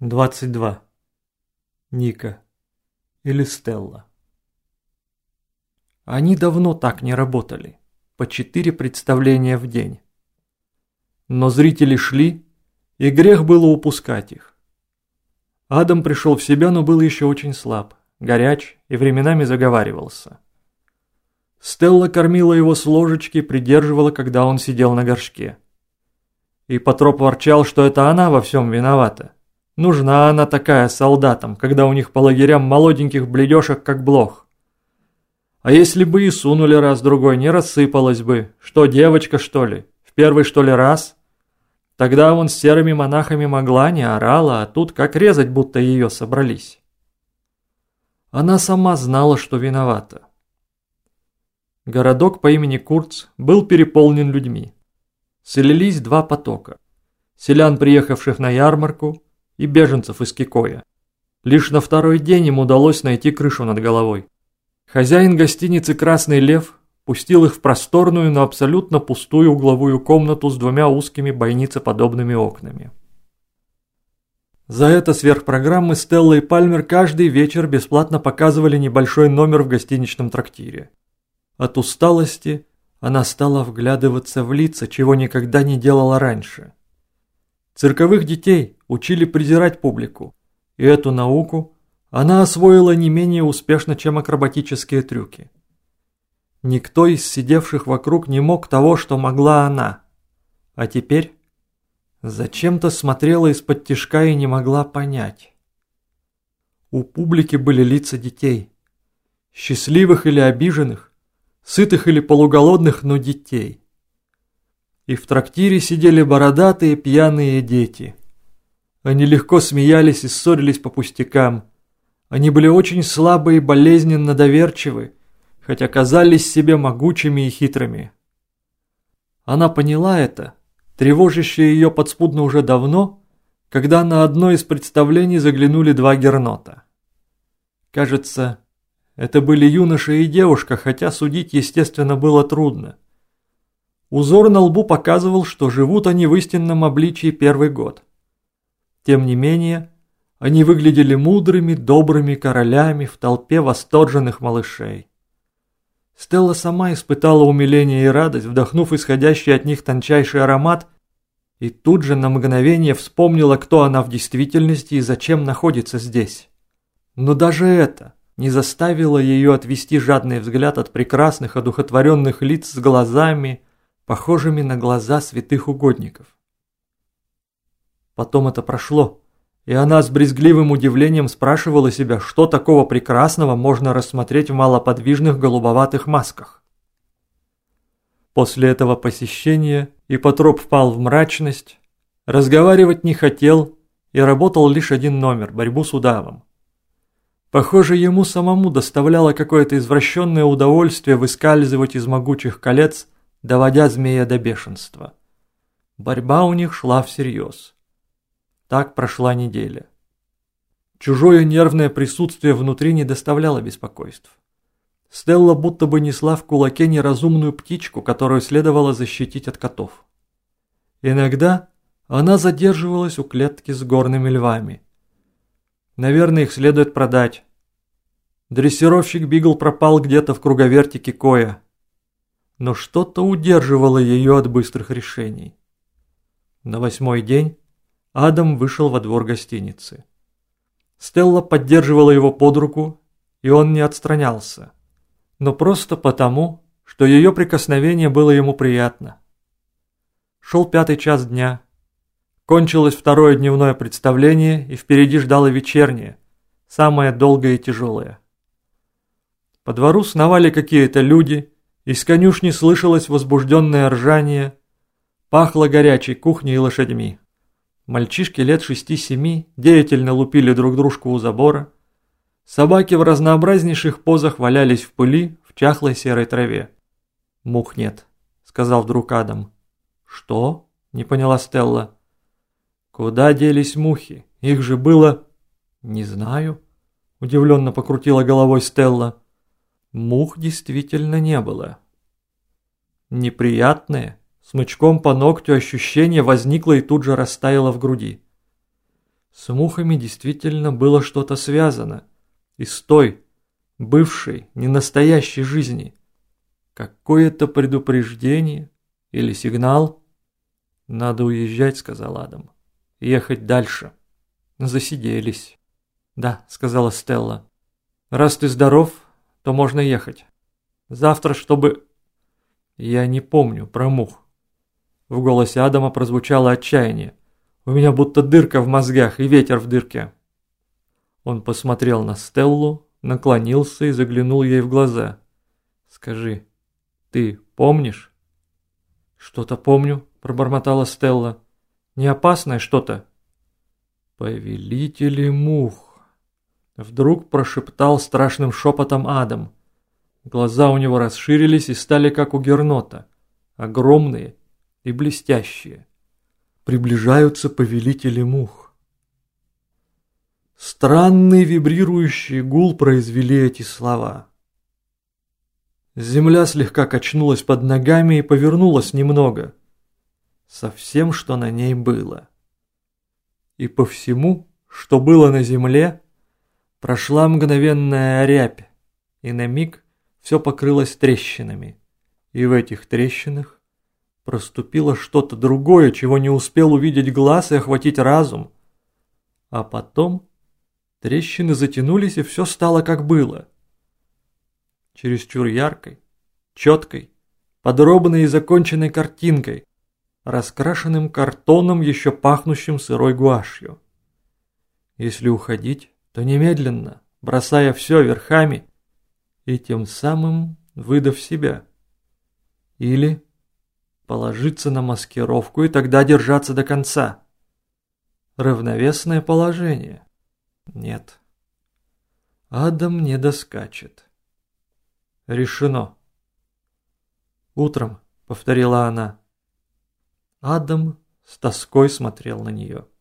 22. Ника. Или Стелла. Они давно так не работали. По 4 представления в день. Но зрители шли, и грех было упускать их. Адам пришел в себя, но был еще очень слаб, горяч и временами заговаривался. Стелла кормила его с ложечки, придерживала, когда он сидел на горшке. И Патроп ворчал, что это она во всем виновата. Нужна она такая солдатам, когда у них по лагерям молоденьких бледешек, как блох. А если бы и сунули раз-другой, не рассыпалась бы. Что, девочка, что ли? В первый, что ли, раз? Тогда он с серыми монахами могла, не орала, а тут как резать, будто ее собрались. Она сама знала, что виновата. Городок по имени Курц был переполнен людьми. Слились 2 потока. Селян, приехавших на ярмарку, и беженцев из Кикоя. Лишь на 2-й день им удалось найти крышу над головой. Хозяин гостиницы «Красный лев» пустил их в просторную, но абсолютно пустую угловую комнату с 2 узкими бойницеподобными окнами. За это сверхпрограммы Стелла и Пальмер каждый вечер бесплатно показывали небольшой номер в гостиничном трактире. От усталости она стала вглядываться в лица, чего никогда не делала раньше. Цирковых детей учили презирать публику, и эту науку она освоила не менее успешно, чем акробатические трюки. Никто из сидевших вокруг не мог того, что могла она. А теперь зачем-то смотрела из-под тишка и не могла понять. У публики были лица детей. Счастливых или обиженных, сытых или полуголодных, но детей. И в трактире сидели бородатые пьяные дети. Они легко смеялись и ссорились по пустякам. Они были очень слабы и болезненно доверчивы, хотя казались себе могучими и хитрыми. Она поняла это, тревожащее ее подспудно уже давно, когда на одно из представлений заглянули 2 гернота. Кажется, это были юноша и девушка, хотя судить, естественно, было трудно. Узор на лбу показывал, что живут они в истинном обличии 1-й год. Тем не менее, они выглядели мудрыми, добрыми королями в толпе восторженных малышей. Стелла сама испытала умиление и радость, вдохнув исходящий от них тончайший аромат, и тут же на мгновение вспомнила, кто она в действительности и зачем находится здесь. Но даже это не заставило ее отвести жадный взгляд от прекрасных одухотворенных лиц с глазами, похожими на глаза святых угодников. Потом это прошло, и она с брезгливым удивлением спрашивала себя, что такого прекрасного можно рассмотреть в малоподвижных голубоватых масках. После этого посещения Ипотроп впал в мрачность, разговаривать не хотел и работал лишь один номер – борьбу с удавом. Похоже, ему самому доставляло какое-то извращенное удовольствие выскальзывать из могучих колец, доводя змея до бешенства. Борьба у них шла всерьез. Так прошла неделя. Чужое нервное присутствие внутри не доставляло беспокойств. Стелла будто бы несла в кулаке неразумную птичку, которую следовало защитить от котов. Иногда она задерживалась у клетки с горными львами. Наверное, их следует продать. Дрессировщик Бигл пропал где-то в круговерти Кикоя. Но что-то удерживало ее от быстрых решений. На 8-й день Адам вышел во двор гостиницы. Стелла поддерживала его под руку, и он не отстранялся. Но просто потому, что ее прикосновение было ему приятно. Шел 5-й час дня. Кончилось 2-е дневное представление, и впереди ждало вечернее, самое долгое и тяжелое. По двору сновали какие-то люди, из конюшни слышалось возбужденное ржание, пахло горячей кухней и лошадьми. Мальчишки лет 6-7 деятельно лупили друг дружку у забора. Собаки в разнообразнейших позах валялись в пыли в чахлой серой траве. «Мух нет», — сказал вдруг Адам. «Что?» — не поняла Стелла. «Куда делись мухи? Их же было...» «Не знаю», — удивленно покрутила головой Стелла. Мух действительно не было. Неприятное, смычком по ногтю ощущение возникло и тут же растаяло в груди. С мухами действительно было что-то связано. Из той, бывшей, ненастоящей жизни. Какое-то предупреждение или сигнал? «Надо уезжать», — сказал Адам. «Ехать дальше». Засиделись. «Да», — сказала Стелла. «Раз ты здоров, то можно ехать. Завтра, чтобы...» «Я не помню про мух». В голосе Адама прозвучало отчаяние. «У меня будто дырка в мозгах и ветер в дырке». Он посмотрел на Стеллу, наклонился и заглянул ей в глаза. «Скажи, ты помнишь?» «Что-то помню», — пробормотала Стелла. «Не опасное что-то?» «Повелители мух», — вдруг прошептал страшным шепотом Адам. Глаза у него расширились и стали как у Гернота, огромные и блестящие. «Приближаются повелители мух». Странный вибрирующий гул произвели эти слова. Земля слегка качнулась под ногами и повернулась немного. Со всем, что на ней было. И по всему, что было на земле, прошла мгновенная рябь, и на миг все покрылось трещинами. И в этих трещинах проступило что-то другое, чего не успел увидеть глаз и охватить разум. А потом трещины затянулись, и все стало как было. Чересчур яркой, четкой, подробной и законченной картинкой, раскрашенным картоном, еще пахнущим сырой гуашью. Если уходить, то немедленно, бросая все верхами и тем самым выдав себя. Или положиться на маскировку и тогда держаться до конца. Равновесное положение. Нет. Адам не доскачет. Решено. «Утром», — повторила она. Адам с тоской смотрел на нее.